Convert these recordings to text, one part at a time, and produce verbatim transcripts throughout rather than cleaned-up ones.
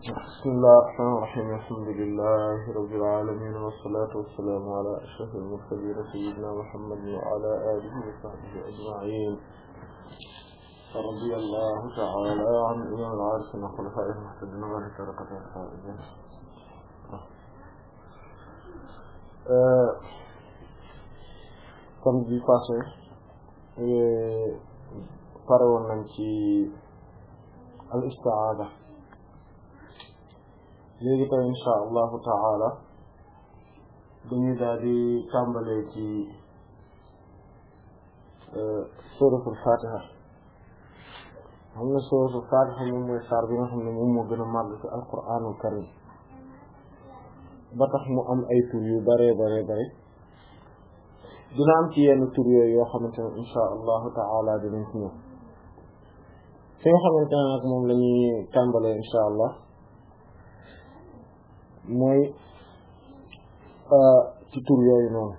بسم الله الرحمن الرحيم الحمد لله رب العالمين والصلاة والسلام على أشرف المرسلين سيدنا محمد وعلى آله وصحبه أجمعين رضي الله تعالى عن إمام العارفين وخلفائه المهتدين وعلى طريقة الفائزين. comme bi passé pare woon nañ ci al isti'aada léegi tey insha allahu taala dañuy daal di tàmbalee ci suratul fatiha. xam na suratul fatiha moom mooy saar bi nga xam ne moom moo gën a màgg ci alquranul karim ba tax mu am ay tur yu bare bare bare dina am ci yenn tur yooyu yoo xamante ne insha allahu taala dinañ ci ñëw fi nga xamante ne nag moom la ñuy tàmbalee insha allah mooy ci tur yooyu noonu.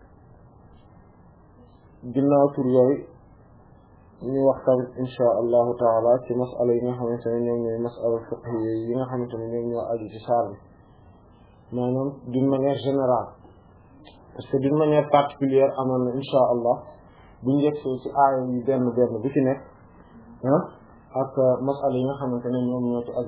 ginnaaw tur yooyu ñu wax tamit insha allahu taala ci masala yi nga xamante ne ñoom ñooy masala fiqh yi nga xamante ne ñoom ñoo aju ci saar bi maanaam d'une manière générale, parce que d'une manière particulière amoon na insha allah bu njëkkee ci aaya yi benn benn bu ci nekk ah ak masala yi nga xamante ne ñoom ñoo ci aju.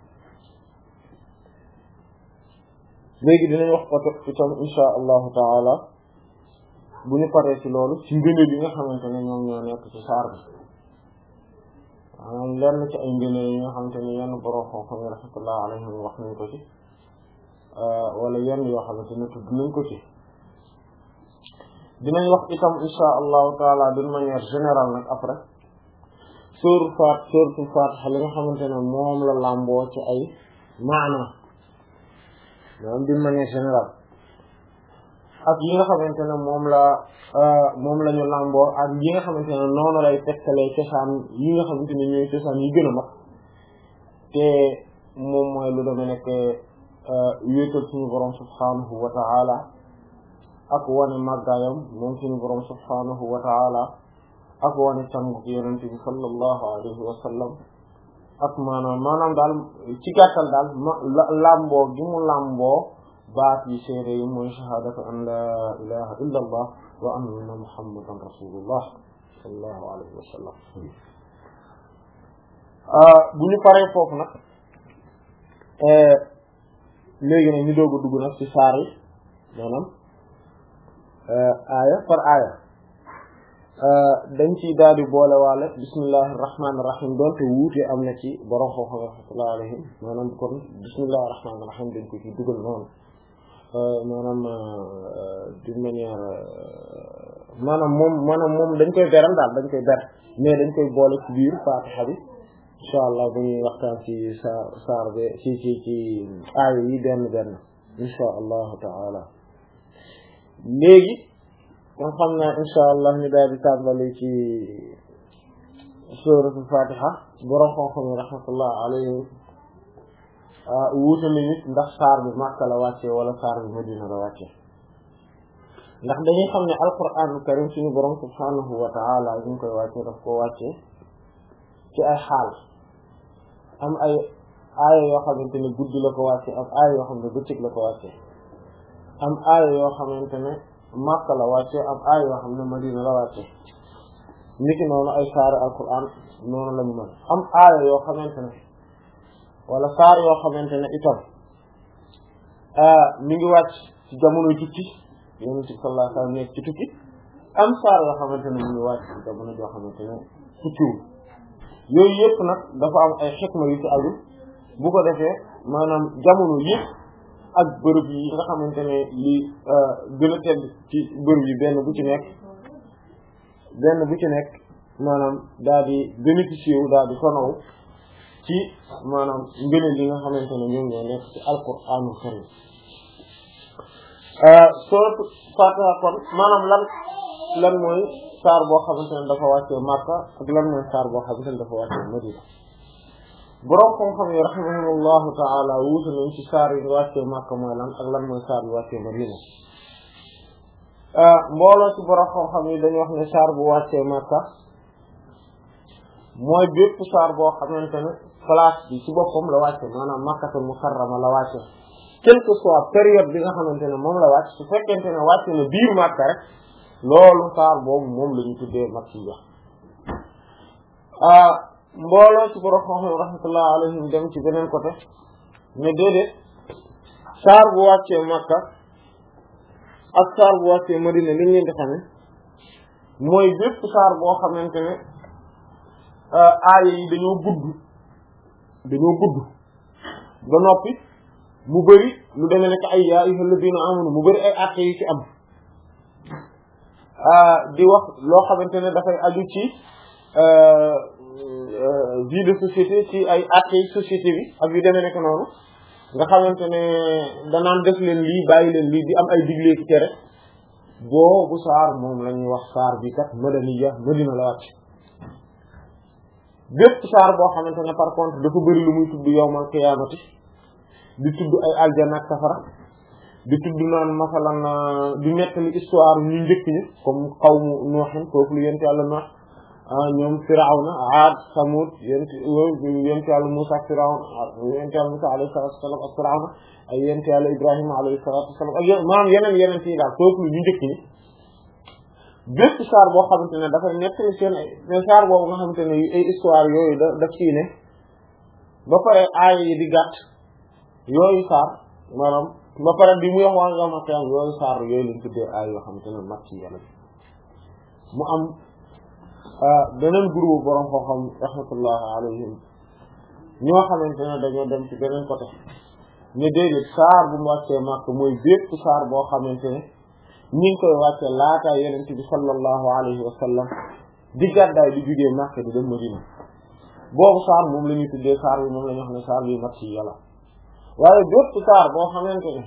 léegi dinañ wax ko itam insha allahu taala bu ñu paree ci loolu ci ngëneel yi nga xamante ne ñoom ñoo nekk ci saar bi maanaam lenn ci ay ngëneel yi nga xamante ne yenn borom xam-xam yi rahmatullah alayhim wax nañ ko ci wala yenn yoo xamante ne tudd nañ ko ci. dinañ wax itam insha allahu taala d'une manière générale nag après sóoru faat sóoratul Faatiha li nga xamante ne moom la làmboo ci ay maana maanaam d'une manière générale ak yi nga xamante ne moom la moom la ñu làmboo ak yi nga xamante ne noonu lay tegtalee cosaan yi nga xamante ne ñooy cosaan yi gën a mag te moom mooy lu deme nekk wéetal suñu borom subhanahu wa ta'ala ak wane màggaayam moom suñu borom subhanahu wa ta'ala ak wane sangu ci yonent bi sallallahu alayhi wa sallam ak maanaam maanaam daal ci gàttal daal làmboo gi mu làmboo baat yi seede yi mooy shahadatu an la ilaha illa allah wa anna muhammadan rasulullah sallallahu alayhi wa sallam. bu ñu paree foofu nag léegi nag ñu doog a dugg nag ci saar yi maanaam aaya par aaya dañ ciy daal di boole waale bismillahir rahmanir rahim doonte wuute am na ci borom xam-xam rahmatullahi alayhim maanaam kon bismillahir rahmanir rahim dañ ko ci dugal noonu maanaam d'une manière maanaam moom maanaam moom dañ koy beral daal dañ koy ber mais dañ koy boole ci biir Faatiha bi insha allah bu ñuy waxtaan ci saar saar be ci ci ci aaya yi benn benn insha allahu taala. léegi kon xam naa insha allah ñu daal di tàmbali ci suratul Fatiha. borom xam-xam yi rahmatullah alayhi wuute nañu ndax saar bi Makka la wàcce wala saar bi Madina la wàcce ndax dañuy xam ne alquraanul karim suñu borom subhanahu wa ta'ala ñu ngi koy wàcce daf ko wàcce ci ay xaal am ay aaya yoo xamante ne guddi la ko wàcce am aaya yoo xam ne bëccëg la ko wàcce am aaya yoo xamante ne Makka la wàcce am aaya yoo xam ne Madina la wàcce niki noonu ay saari alquran noonu lañu mën am aaya yoo xamante ne wala saar yoo xamante ne itam mi ngi wàcc ci jamono tukki Yonent bi sallallahu alayhi wa sallam nekk ci tukki am saar yoo xamante ne mi ngi wàcc ci jamono joo xamante ne tukkiwul. yooyu yëpp nag dafa am ay xikma yu ci aju bu ko defee maanaam jamono yëpp ak bërëb yi nga xamante ne li gën a tedd ci bërëb yi benn bu ci nekk benn bu ci nekk maanaam daal di bénéficier wu daal di tonaw ci maanaam ngëneel li nga xamante ne ñoom ñoo nekk ci alquraanul karim. sourate Fatiha kon maanaam lan lan mooy saar boo xamante ne dafa wàccee Makka ak lan mooy saar boo xamante ne dafa wàccee Madina. borom xam-xam yi rahimahumullahu ta'ala wuute nañ ci saar yi wàccee Makka mooy lan ak lan mooy saar bi wàccee Madina. mbooloo ci borom xam-xam yi dañuy wax ne saar bu wàccee Makka mooy bépp saar boo xamante ne place bi ci boppam la wàcce maanaam Makkatul Mukarrama la wàcce quelle que soit période bi nga xamante ne moom la wàcc su fekkente ne wàcce na biir Makka rek loolu saar boobu moom la ñu tuddee makkiya mbooloo ci borom xam-xam rahmatullah alayhim dem ci beneen côté ne déedéet saar bu wàccee Makka ak saar bu wàccee Madina li ñu leen di xame mooy bépp saar boo xamante ne aaya yi dañoo gudd dañoo gudd ba noppi mu bëri lu demee nekk ay yaa ayyuhal ladina amanu mu bëri ay àtte yu ci am di wax loo xamante ne dafay aju ci vie de société ci ay àtte société bi ak yu demee nekk noonu nga xamante ne danaan def leen lii bàyyi leen lii di am ay digle ci tere boobu saar moom la ñuy wax saar bi kat madaniya Madina la wàcc bépp saar boo xamante ne par contre dafa bëri lu muy tudd yawmal qiyaamati di tudd ay aljana ak safara di tudd naan masalan di nettali histoire ñu njëkk ñi comme qawmu Nuuhin foofu lu yent yàlla Nuuh ñoom Firawna Aad Samud yent yent yàlla Muusaa ak Firawna yent yàlla Muusaa alayhi salaatu wa salaam ak Firawna ay yent yàlla Ibrahima alayhi salaatu wa salaam ak maanaam yeneen yeneen ci daal foofu lu ñu njëkk ñi bépp saar boo xamante ne dafay nettali seen ay saar boobu nga xamante ne ay histoire yooyu da daf ciy ne ba pare aaya yi di gàtt yooyu saar maanaam ba pare bi muy wax waa nga ma xiyam yooyu saar yooyu lañ tuddee aaya yoo xamante ne mat ci yàlla mu am beneen groupe borom xam-xam rahmatullahi alayhim ñoo xamante ne dañoo dem ci beneen côté ñu déedéet saar bu mu wàccee màkk mooy bépp saar boo xamante ne ñi ngi koy wàcce laataa yonent bi sallallahu alayhi wa sallam di gàddaay di jugee Makka di dem Madina boobu saar moom la ñuy tuddee saar bi moom la ñu wax ne saar bi makki yàlla waaye bépp saar boo xamante ne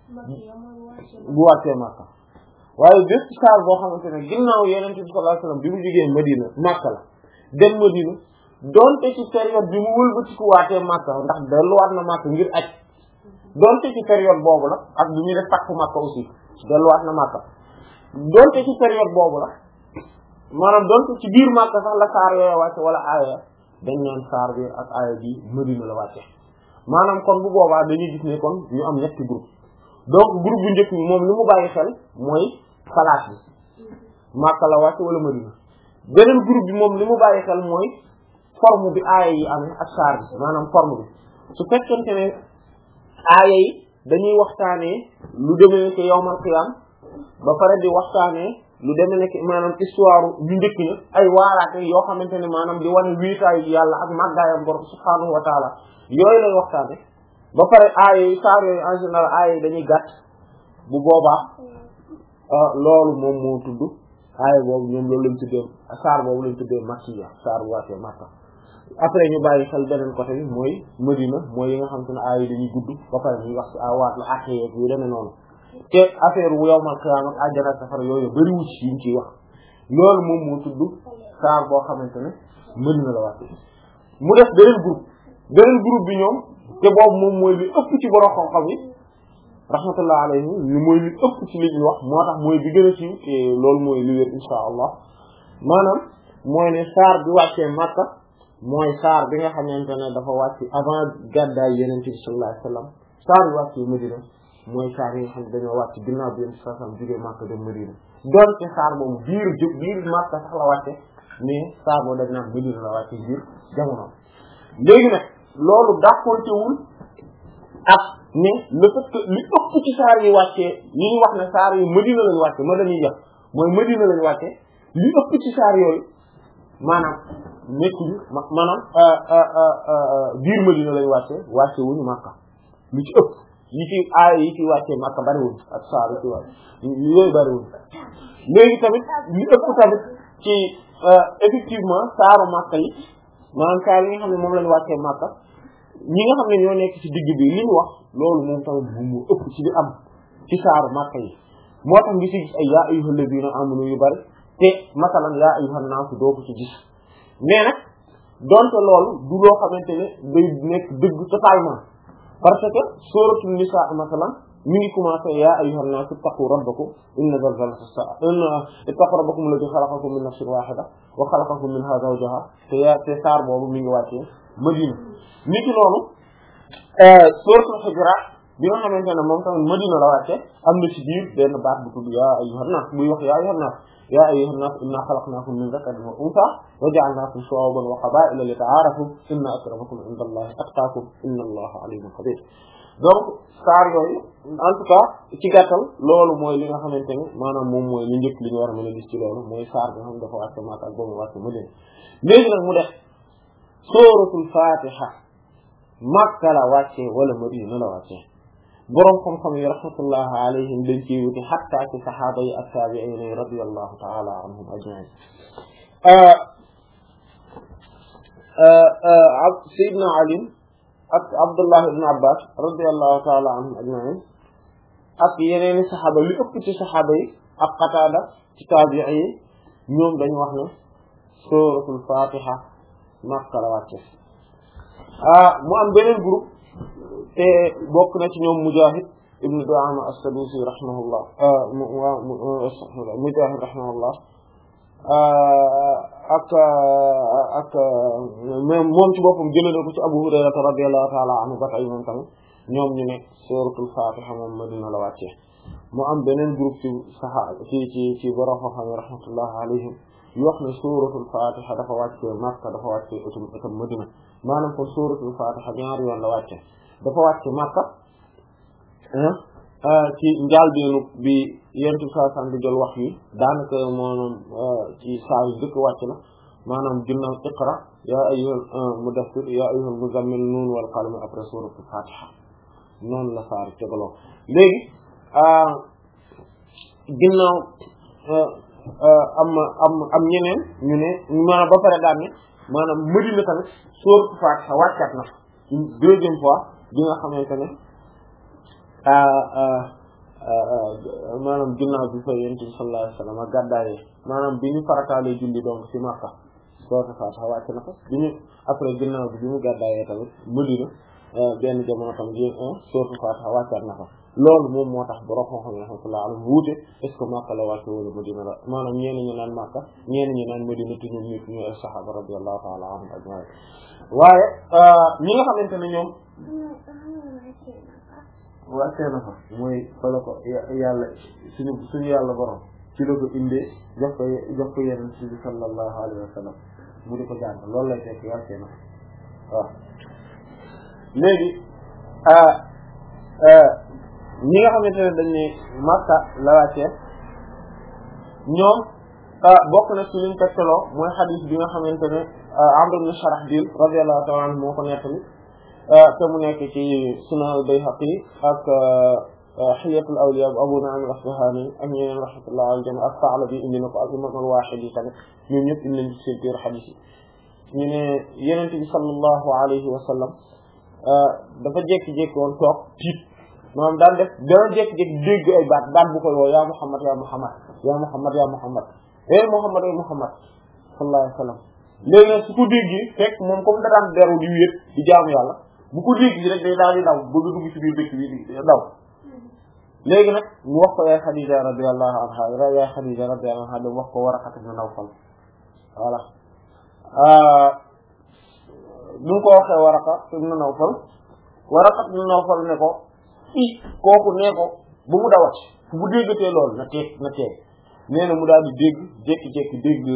bu wàccee Makka waaye bépp saar boo xamante ne ginnaaw yonent bi sallallahu alayhi wa sallam bi mu jugee Madina Makka la dem Madina donte ci période bi mu wëlbatiku waatee Makka ndax delluwaat na Makka ngir aj donte ci période boobu la ak bi ñuy def takku Makka aussi delluwaat na Makka donte ci période boobu la maanaam donte ci biir Makka sax la saar yooyu wàcce wala aaya dañ naan saar bi ak aaya bi Madina la wàcce maanaam kon bu boobaa dañuy gis ne kon ñu am ñetti groupe donc groupe bu njëkk bi moom li mu bàyyi xel mooy place bi Makka la wàcce wala Madina beneen groupe bi moom li mu bàyyi xel mooy forme bi aaya yi amee ak saar bi maanaam forme bi su fekkente ne aaya yi dañuy waxtaanee lu demee nekk yawmal qiyaam ba pare di waxtaanee lu demee nekk maanaam histoire ñu njëkk ña ay waaraate yoo xamante ne maanaam di wane wiitaayu yàlla ak màggaayam borom subhaanahu wa taala yooyu lay waxtaane ba pare aaya yi saar yooyu en général aaya yi dañuy gàtt bu boobaa loolu moom moo tudd aaya boobu ñoom loolu lañ tuddee saar boobu lañ tuddee makkiya saar bu wàccee Makka après ñu bàyyi xel beneen côté bi mooy Madina mooy yi nga xam te ne aaya yi dañuy gudd ba pare ñuy wax ci awaat la àtte yeeg yu demee noonu te affaire wu yawmal qiyaama ak àjjana ak safara yooyu bëri wu ci yuñ ciy wax loolu moom moo tudd saar boo xamante ne Madina la wàcce mu def beneen groupe beneen groupe bi ñoom te boobu moom mooy li ëpp ci borom xam-xam yi rahmatullah alayhi li mooy li ëpp ci li ñu wax moo tax mooy bi gën a siiw te loolu mooy li wér insha allah maanaam mooy ne saar bi wàccee Makka mooy saar bi nga xamante ne dafa wàcc avant gàddaay Yonent bi sallallahu alayhi wasallam saar bi wàccee Madina mooy saar yi nga xam ne dañoo wàcc ginnaaw bi Yonent bi sallallahu alayhi wasallam jógee Makka dem Madina doonte saar boobu biir jóg biir Makka sax la wàcce mais saar boobu dañ naan Madina la wàcce biir jamono léegi nag loolu dàqontewul ak ne le fait que li ëpp ci saar yi wàccee yi ñu wax ne saar yi Madina lañu wàcce ma dañuy jox mooy Madina lañu wàcce li ëpp ci saar yooyu maanaam nekkuñu maanaam biir Madina lañu wàcce wàcce wuñu Makka lu ci ëpp yi ci aaya yi ci wàcce Makka bariwuñ ak saar yi ci wàcce yooyu bariwuñ léegi tamit li ëpp tamit ci effectivement saaru Makka yi maanaam saar yi nga xam ne moom lañu wàccee Makka ñi nga xam ne ñoo nekk ci digg bi li ñu wax loolu moom tamit bu mu ëpp ci li am ci saaru Makka yi moo tax ngi ci gis ay yaa ayyuhal ladina amanu yu bari te masalan yaa ayyuhan naas doo ko ci gis mais nag donte loolu du loo xamante ne day nekk dëgg totalement parce que suratul Nisaa masalan mi ngi commencé yaa ayyuhan naas ittaqu rabbakum inna zalzalata as-saa'ati ittaqu rabbakum alladhi khalaqakum min nafsin waahida wa khalaqa minha zawjaha te yaa te saar boobu mi ngi wàccee Madina niki noonu suuratul Hujuraat bi nga xamante ne moom tamit Madina la wàcce am na ci biir benn baat bu tudd yaa ayyuhan naas buy wax yaa ayyuhan naas yaa ayyuhan naas innaa khalaqnaakum min dhakarin wa unthaa wa ja'alnaakum shu'uuban wa qabaa'ila li ta'aarafu inna akramakum 'inda Allahi atqaakum inna Allaha 'aliimun khabiir. donc saar yooyu en tout cas ci gàttal loolu mooy li nga xamante ne maanaam moom mooy li njëkk li ñu war a mën a gis ci loolu mooy saar bi nga xam dafa wàcce Makka ak ba mu wàcce Madina léegi nag mu def suratul Fatiha Makka la wàcce wala Madina la wàcce boroom xam-xam yi rahmatullah alayhim dañ ciy wuti hatta ci sahaaba yi ak taabi'iin yi radiyallahu ta'ala anhum ajma'in Sayyidina Ali ak Abdullah ibn Abbas radiyallahu ta'ala anhum ajma'in ak yeneen i saxaaba li ëpp ci saxaaba yi ak Qataada ci taabi'i yi ñoom dañu wax ne suratul Fatiha Makka la wàcce ah mu am beneen groupe te bokk na ci ñoom Mujaahid ibn Du'aama as-Sadusi rahimahullah Mujaahid rahimahullah ak ak même moom ci boppam jëlee na ko ci Abu Hurayra radiyallahu ta'ala anhu ba tey moom tamit ñoom ñu ne suratul Fatiha moom Madina la wàcce mu am beneen groupe ci saxaaba ci ci ci borom xam-xam yi rahmatullah alayhim yu wax ne suratul Fatiha dafa wàcce Makka dafa wàcce itam itam Madina maanaam kon suratul Fatiha ñaari yoon la wàcce dafa wàcce Makka ci njaalbeenu bi yonent bi sallallahu alayhi wasallam di jël wax yi daanaka maanaam ci saa yu dëkk wàcc na maanaam ginnaaw iqra yaa ayyuhal mudaththir yaa ayyuhal muzammil nuun wal qalam après suratul Fatiha noonu la saar tegaloo léegi ginnaaw am am am ñeneen ñu ne maanaam ba pare daan ne maanaam Madina tamit suratul Fatiha wàccaat na une deuxième fois bi nga xamante ne maanaam ginnaaw bi fa yonent bi sallallahu alayhi wasallam gàddaayee maanaam bi ñu farataalee julli donc ci Makka suratul Fatiha wàcc na ko bi ñu après ginnaaw bi bi mu gàddaayee tamit Madina benn jamono tam ji suratul Fatiha wàccaat na ko loolu moom moo tax borom xam-xam rahmatullah alayhi wuute est-ce que Makka la wàcce wala Madina la maanaam ñenn ñi naan Makka ñenn ñi naan Madina te ñoom ñëpp ñu ay saxaaba radiyallahu ta'ala anhum ajma'in waaye ñi nga xamante ne ñoom wàccee na fa mooy fa la ko yàlla suñu suñu yàlla borom ci la ko indee jox ko jox ko yeneen ci bi sallallahu alayhi wa sallam mu di ko jàng loolu lay fekk wàccee na fa waaw léegi ñi nga xamante ne dañ ne Makka la wàccee ñoom bokk na ci liñ tegtaloo mooy xadiis bi nga xamante ne Amr ibn Sharahbil radiyallahu ta'ala anhu moo ko nettali te mu nekk ci Sunan al-Bayhaqi ak Hilyatul Awliya Abu Nu'aym al-Asbahani ak ñeneen rahmatullahi alayhim ak Sa'labi indi na ko ak Imam al-Wahidi tamit ñoom ñëpp indi nañ ci seen biir xadiis yi ñu ne Yonent bi sallallahu alayhi wa sallam dafa jékki-jékki woon toog tiit maanaam daan def dana jékki-jékki dégg ay baat baat bu koy woo yaa Muhammad yaa Muhammad yaa Muhammad yaa Muhammad eh Muhammad eh Muhammad sallallahu alayhi wa sallam léegi nag su ko déggee fekk moom comme da daan beru di wéet di jaamu yàlla bu ko dégg rek day daal di daw bëgg dugg ci biir dëkk bi di daw léegi nag mu wax ko yaay Xadiija radiyallahu anha yaay Xadiija radiyallahu anha dem wax ko Waraqa ibn Nawfal voilà bi mu ko waxee Waraqa ibn Nawfal Waraqa ibn Nawfal ne ko i kooku nee ko bu mu dawat fu bu déggatee loolu na teeg na teeg nee na mu daal di dégg jékki-jékki dégg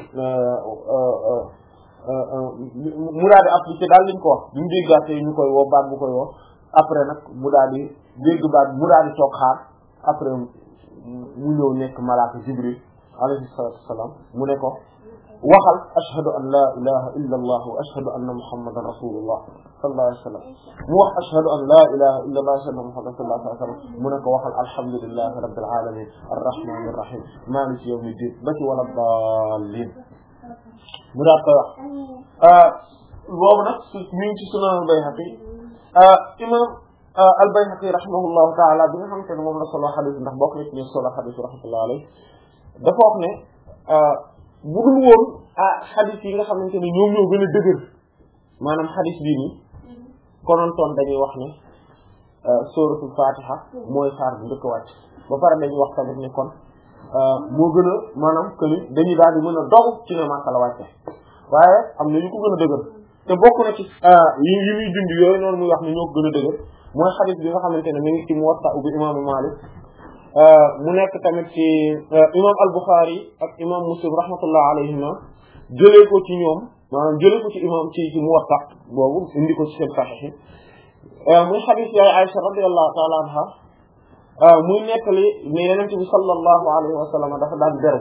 mu daal di appliqué daal liñ ko wax bi mu déggaatee ñu koy woo baat bu koy woo après nag mu daal di dégg baat mu daal di toog xaar après mu ñëw nekk malaaka Jibril alayhi salaatu wassalaam mu ne ko waxal ashhadu an la ilaha illa allah wa ashhadu anna muhammadan rasulullah sallallahu alayhi wa sallam mu wax ashhadu an la ilaha illa allah wa ashhadu anna muhammadan sallallahu alayhi wa sallam mu ne ko waxal alhamdulillahi rabbil alamin arrahmanir rahim maliki yawmiddin ba ci wala dallin mu daal koy wax boobu nag su ñu ngi ci sunan al-Bayhaqi imam al-Bayhaqi rahimahullahu taala bi nga xamante ne moom la solo xadis ndax bokk na ci ñu solo xadis rahmatullahi alayhi dafa wax ne bu dul woon ah xadis yi nga xamante ne ñoom ñoo gën a dëgër maanaam xadis bii nii konontoon dañuy wax ne suratul fatiha mooy saar bu njëkk a wàcc ba pare dañuy wax tamit ne kon moo gën a maanaam que ni dañuy daal di mën a dogu ci ne Makka la wàcce waaye am na ñu ko gën a dëgër te bokk na ci yi yi muy dund yooyu noonu muy wax ni ñoo ko gën a dëgër mooy xadis bi nga xamante ne mi ngi ci Muwatta bu imaamu Maalik mu nekk tamit ci imam al-Bukhari ak imam Muslim rahmatullah alayhima jëlee ko ci ñoom maanaam jëlee ko ci imam ci ci Muwatta boobu indi ko ci seen Sahih muy xadis yaay Aisha radiyallahu ta'ala anha muy nettali ne Yonent bi sallallahu alayhi wa sallam dafa daan beru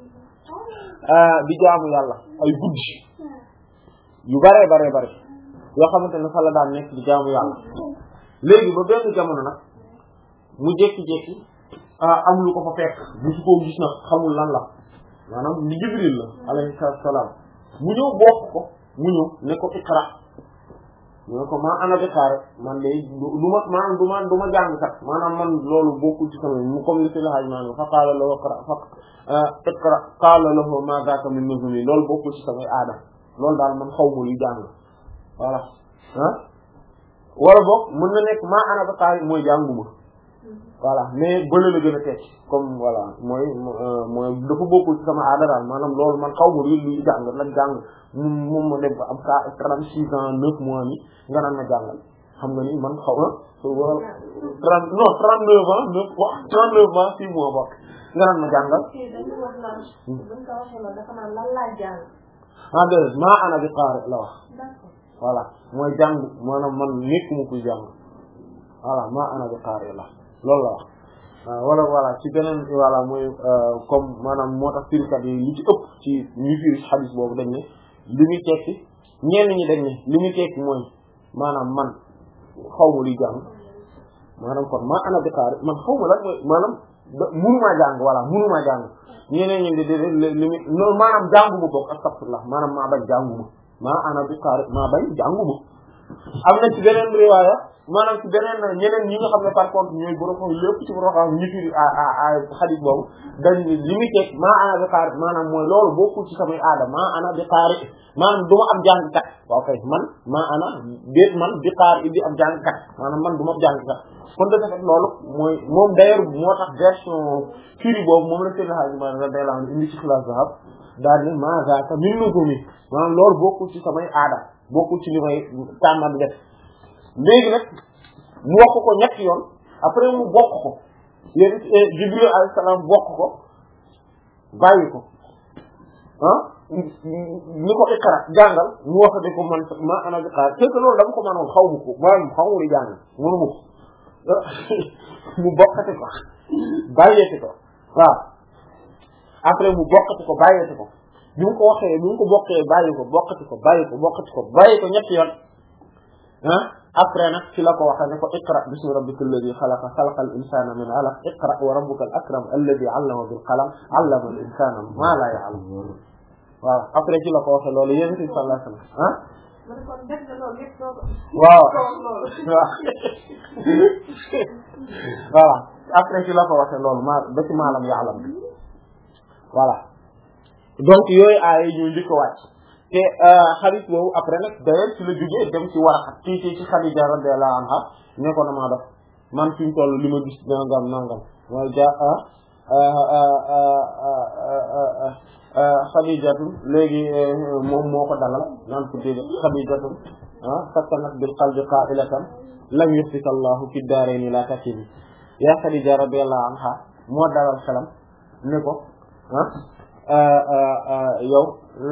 di jaamu yàlla ay guddi yu bare bare bare yoo xamante ne fa la daan nekk di jaamu yàlla léegi ba benn jamono nag mu jékki-jékki am lu ko fa fekk musu koo gis nag xamul lan la maanaam li Jibril la alayhi salaam mu ñëw bokk ko mu ñëw ne ko iqra ñu ko maa ana bikaare man de du ma maanaam du ma du ma jàngkat maanaam man loolu bokkul ci sama mu comme li si laxaaj maanaam fa qaala lahu iqra fa iqra qaala lahu ma zaaka min nuzumi loolu bokkul ci samay aada loolu daal man xaw ma luy jàng voilà ah wala boog mën na nekk maa ana bikaare mooy jànguma voilà mais bële la gën a tekki comme voilà mooy mooy dafa bokkul ci sama aada daal maanaam loolu man xaw ma luy luy jàng nag jàng moom ma dem ba am ka trente-six ans neuf mois ni nga naan ma jàngal xam nga ni man xaw na trente non trente-neuf ans neuf trente-neuf ans six mois bokk nga naan ma jàngal ah déedéet maa ana bi qaari la wax voilà mooy jàng maanaam man nekkuma kuy jàng voilà maa ana bi qaari la loolu la wax wala voilà ci beneen voilà mooy comme maanaam moo tax firikat yi li ci ëpp ci ñu firi xadis boobu dañ ne li muy tekki ñenn ñi dañ ne li muy tekki mooy maanaam man xaw ma luy jàng maanaam kon maa ana bi qaari man xaw ma lan mooy maanaam munumaa jàng voilà munumaa jàng ñeneen ñi di di li muy non maanaam jànguma bokk astaghfirullah maanaam maa bañ jànguma maa ana bi qaari maa bañ jànguma am na ci beneen riwaaya maanaam ci beneen ñeneen ñi nga xam ne par contre ñooy borom xam lépp ci borom xam ñi firi a xadis boobu dañ li muy teg maa ana bi qaari maanaam mooy loolu bokkul ci samay aada maa ana bi qaari maanaam du ma am jàngkat waaw kay man maa ana déet man bi qaari di am jàngkat maanaam man du ma am jàngkat kon de fait loolu mooy moom d'ailleurs moo tax version firi boobu moom la seen xaaj ma day la indi ci Xilaasu Zahab daal ne maa zaaka min nuzumi maanaam loolu bokkul ci samay aada bokkul ci li may tàmmat def léegi nag mu wax ko ñetti yoon après mu bokk ko yéen Jibril alayhi salaam bokk ko bàyyi ko ah ni ko iqra jàngal mu wax de ko man ma ana bi qaari c'est que loolu dama ko mënoon xaw ma ko maanaam xaw ma di jàng mënu ma ko mu bokkati ko bàyyeeti ko waaw après mu bokkati ko bàyyeeti ko bi mu ko waxee bi mu ko bokkee bàyyi ko bokkati ko bàyyi ko bokkati ko bàyyi ko ñetti yoon ah après nag ci la ko waxee ne ko iqra bismi rabbika alladhi khalaqa khalaqa al insana min alaq iqra wa rabbuka al akram alladhi allama bil qalam allama al insana ma la ya'lam waaw après ci la ko waxee loolu yéen ci sallallahu alayhi wasallam ah waaw voilà après ci la ko waxee loolu ma ba ci maalam ya'lam voilà donc yooyu aaya yi ñoo njëkk a wàcc te xarit boobu après nag d'ailleurs ci la jógee dem ci Waraqa ci ci ci Xadija radiyallahu anha ne ko damaa def man fi mu toll li ma gis nangam nangam mooy ja Xadijatu léegi moom moo ko dalal naan ko dégg Xadijatu ah sakkanat bil qalbi qa'ilatan lam yuftika Allahu fi daarayni la takini ya Xadija radiyallahu anha moo dalal xelam ne ko ah yow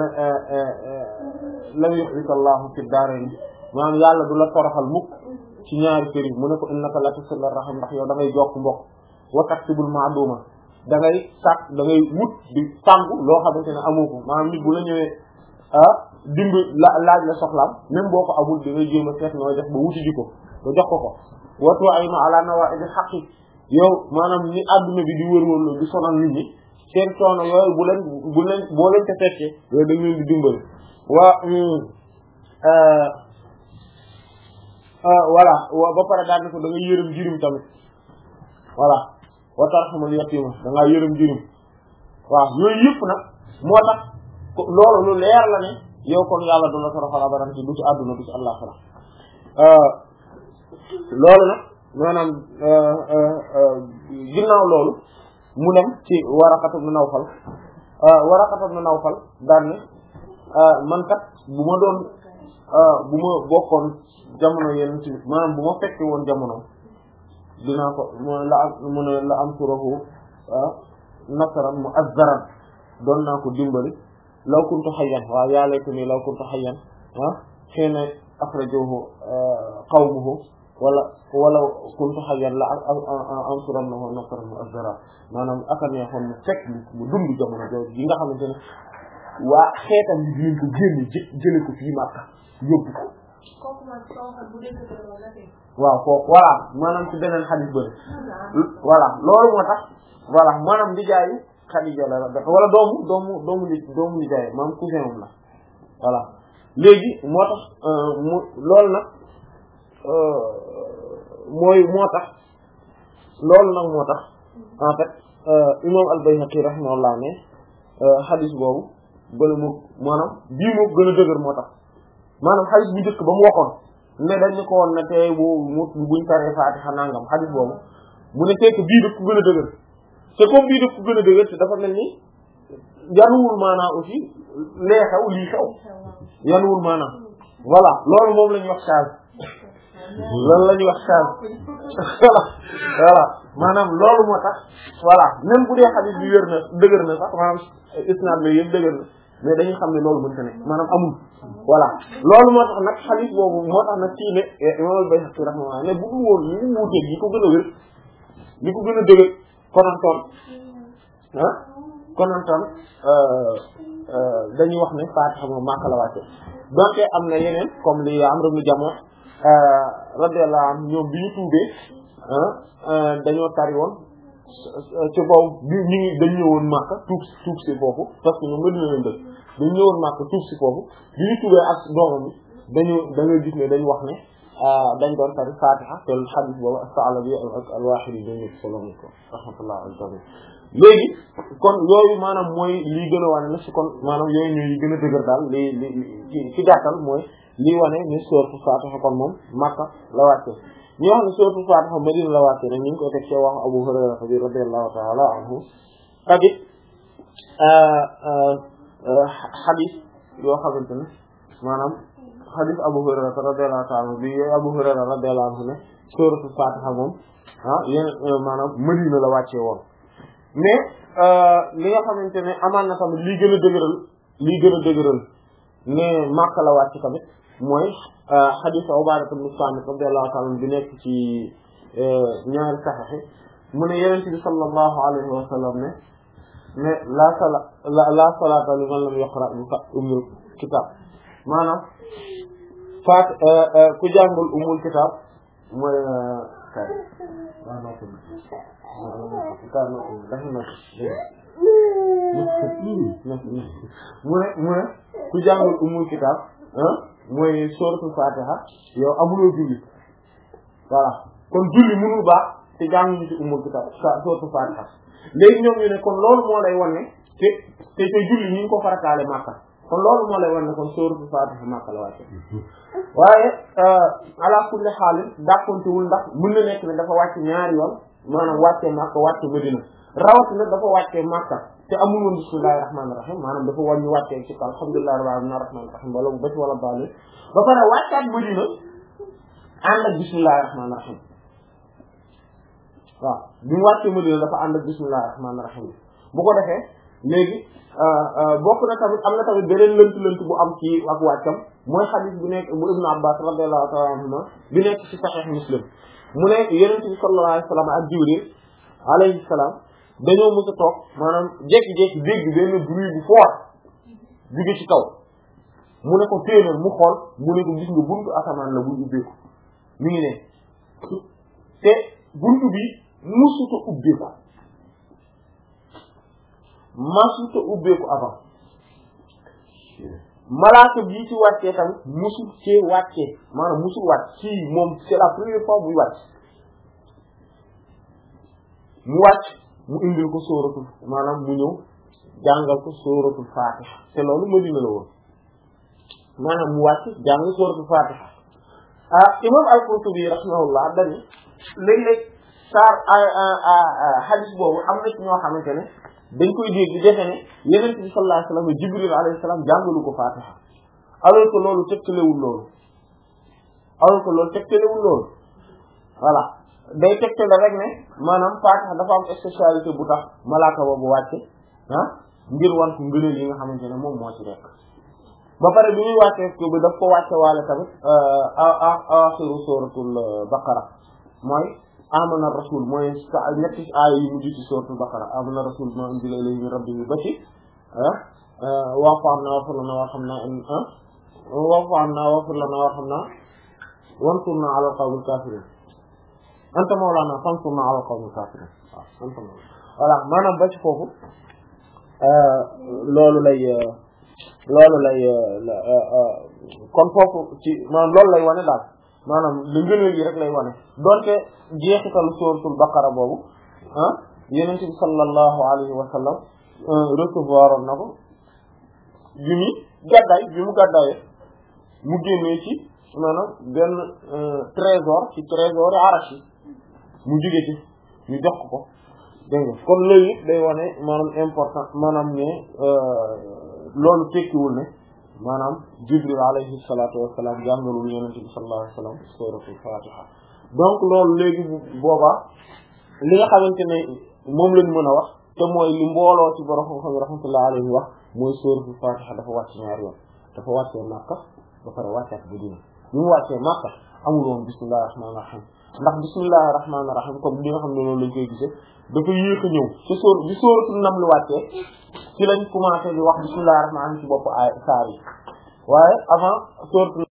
lam yuxzika Allahu fi daarayni maanaam yàlla du la toroxal mukk ci ñaari kër yi mu ne ko innaka la tasil rahim ndax yow da ngay jokk mbokk wa taksibul ma'duma da ngay sàkk da ngay wut di tàngu loo xamante ne amoo ko maanaam nit bu la ñëwee ah dimb la laaj la soxlaam même boo ko amul da ngay jéem a seet nooy def ba wuti ji ko ba jox ko ko watu ay ma ala nawa'id haqqi yow maanaam ni adduna bi di wër-wër di sonal nit ñi seen coono yooyu bu leen bu leen boo leen te fekkee yooyu dañ leen di dimbali waa voilà ba pare daal ne ko da nga yërëm jirim tamit voilà wa tarhamul yatima da ngaa yërëm jirim waaw yooyu yëpp nag moo tax loolu lu leer la ne yow kon yàlla du la toroxal abadan ci du ci àdduna du ci àllaxira loolu nag maanaam ginnaaw loolu mu dem ci Waraqat ibn Nawfal Waraqat ibn Nawfal daan ne man kat bu ma doon bu ma bokkoon jamono yenn ci maanaam bu ma fekke woon jamono dinaa ko mu la am mu ne la am turahu nasaran mu'azzaran doon naa ko dimbali law kuntu hayyan waaw yaa laytanii law kuntu hayyan ah xëy na akhrajahu qawmuhu wala wala kuntu hayyan la ansurannahu nasran mu'azzara maanaam aka neexoon mu fekk mu dund jamono jooju gi nga xamante ne waa xeetam yi dinañ ko génne jë jële ko fii Makka yóbbu ko waaw foofu voilà maanaam ci beneen xadis bëri voilà loolu moo tax voilà maanaam di jaayu Xadija la wala doomu doomu doomu li doomu li jaay maanaam cousin am la voilà léegi moo tax mu loolu nag mooy moo tax loolu nag moo tax en fait imam al-Bayhaqi rahimahullah ne xadis boobu bële mu maanaam bii moo gën a dëgër moo tax maanaam xadis bu njëkk ba mu waxoon ne dañ ne ko woon ne tey bu mu buñ taree Faatiha nangam xadis boobu mu ne fekk bii daf ko gën a dëgër te comme bii daf ko gën a dëgër te dafa mel ni yanuwul maanaam aussi lee xew lii xew yanuwul maanaam voilà loolu moom la ñuy wax charge loolu la ñuy wax charge voilà voilà maanaam loolu moo tax voilà même bu dee xadis bi wér na dëgër na sax maanaam isnaad bi yëpp dëgër na mais dañuy xam ne loolu mënta ne maanaam amul voilà loolu moo tax nag xadis boobu moo tax nag kii ne imam al-Bayhaqi rahimahullah ne bu dul woon li mu wuuteeg yi ko gën a wér li ko gën a dëgër konantoon ah konantoon dañuy wax ne Faatiha moom Makka la wàcce donc am na yeneen comme li Amr ibn Jamuh radiyallahu anhu ñoom bi ñu tuubee dañoo tari woon ci boobu bi ñu ngi dañ ñëwoon Makka tuub tuub si foofu parce que ñoom Madina lañ dëkk dañ ñëwoon Makka tuub si foofu bi ñu tuubee ak doomam bi dañu da ngay gis ne dañu wax ne dañ doon tari Fatiha te xadis boobu as-Sa'labi ak al-Wahidi dañu solo ko rahmatullah alayhi léegi kon yooyu maanaam mooy lii gën a wane ne si kon maanaam yooyu ñooy gën a dëgër daal li li ci ci gàttal mooy lii wane ni sourate Fatiha kon moom Makka la wàcce ñi wax ne sourate Fatiha Madina la wàcce nag ñu ngi koy teg ci wax Abu Hurayra bi radiyallahu ta'ala anhu ak it xadis yoo xamante ne maanaam xadis Abu Hurayra radiyallahu ta'ala anhu bi Abu Hurayra radiyallahu anhu ne sourate Fatiha moom ah yéen maanaam Madina la wàcce woon mais li nga xamante ne amaan na tamit lii gën a dëgëral lii gën a dëgëral ne Makka la wàcc tamit mooy hadith Ubaada ibn Saamit radiyallahu ta'ala bi nekk ci ñaari saxiix mu ne Yonent bi sallallahu alayhi wa sallam ne ne la sala la salaata liman lam yaqra bi ummul kitaab maanaam faat ku jàngul ummul kitaab mooy kay mu ne mu ne ku jàngul umul kitaab mooy suratul Fatiha yow amuloo julli voilà kon julli mënul baax te jànguñu ci umul kitaab suratul Fatiha léegi ñoom ñu ne kon loolu moo lay wan ne te te te julli ñu ngi ko farataale Makka kon loolu moo lay wan ne kon suratul Fatiha Makka la wàcce waaye ala kulli xaalin dàkkontewul ndax mën na nekk ne dafa wàcc ñaari yoon maanaam wàccee Makka wàcce Madina rawatina dafa wàccee Makka te amul woon bismillahir rahmanir rahim maanaam dafa war ñu wàccee ci alhamdulillahi rabbil alamin arrahmanir rahim wala bu bés wala baale ba pare wàccaat Madina ànd ak bismillahir rahmanir rahim waaw bi mu wàccee Madina dafa ànd ak bismillahir rahmanir rahim bu ko defee léegi bokk na tamit am na tamit beneen lënt-lënt bu am ci ak wàccam mooy xadis bu nekk bu Ibnu Abbas radiyallahu ta'ala anhuma bi nekk ci Sahih Muslim mu ne Yonent bi sallallahu alayhi wa sallam ak Jibril alayhi salaam dañoo mës a toog maanaam jékki-jékki dégg benn bruit bu fort jóge ci kaw mu ne ko téenal mu xool mu ne ko gis nga buntu asamaan la buy ubbeeku mi ngi ne te buntu bi musuta ubbeeku masuta ubbeeku avant malaaka bii ci wàccee tamit musul cee wàccee maanaam musul wàcc ci moom c'est la première fois buy wàcc mu wàcc mu indil ko sóoratul maanaam mu ñëw jàngal ko sóoratul Fatiha te loolu Madina la woon maanaam mu wàcc jàng sóoratul Fatiha ah imam al-Qurtubi rahimahullah dañu léeg-léeg saar hadith boobu am na ci ñoo xamante ne dañ koy dégg defe ne Yonent bi sallallahu alayhi wa sallam Jibril alayhi salaam jàngalu ko Fatiha alors que loolu tegtalewul loolu alors que loolu tegtalewul loolu voilà day tegtale rek ne maanaam Fatiha dafa am spécialité bu tax malaaka boobu wàcce ah ngir wan ko ngëneel yi nga xamante ne moom moo ci nekk ba pare bi muy wàccee ko bi daf ko wàcce waale tamit axiru suratul baqara mooy amana rasul mooy ñetti aaya yi mujj ci suratul baqara amana rasul ma unzila ilayhi min rabbihi ba ci wa'fu anna waghfir lana warhamna wa'fu anna waghfir lana warhamna wansurna ala al-qawmil kafirin anta mawlana fansurna ala al-qawmil kafirin waaw anta mawlana voilà maanaam ba ci foofu loolu lay loolu lay kon foofu ci maanaam loolu lay wane daal maanaam lu ngëneel yi rek lay wane donte jeexitalu suratul baqara boobu ah Yonent bi sallallahu alayhi wa sallam recevoir na ko bi mu gàddaay bi mu gàddaayee mu génnee ci maanaam benn trésor ci trésor arash yi mu jóge ci ñu jox ko dégg nga kon loolu yëpp day wane maanaam important maanaam ne loolu tekkiwul ne maanaam Jibril alayhi salaatu wassalaam jàngalul Yonent bi sallallahu alayhi wa sallam suratul Fatiha donc loolu léegi boobaa li nga xamante ne moom lañ mën a wax te mooy li mbooloo ci borom xam-xam yi rahmatullahi alayhi wax mooy suratul Fatiha dafa wàcc ñaari yoon dafa wàccee Makka ba pare wàccaat Madina bi mu wàccee Makka amul woon bismillahir rahmanir rahim ndax bismillahir rahmanir rahim comme li nga xam ne loolu lañ koy gisee dafa yéex a ñëw ci sóor bi sóoratul Naml wàccee ci lañ commencé di wax bismillahir rahmanir rahim ci bopp ay saar yi waaye avant sóoratul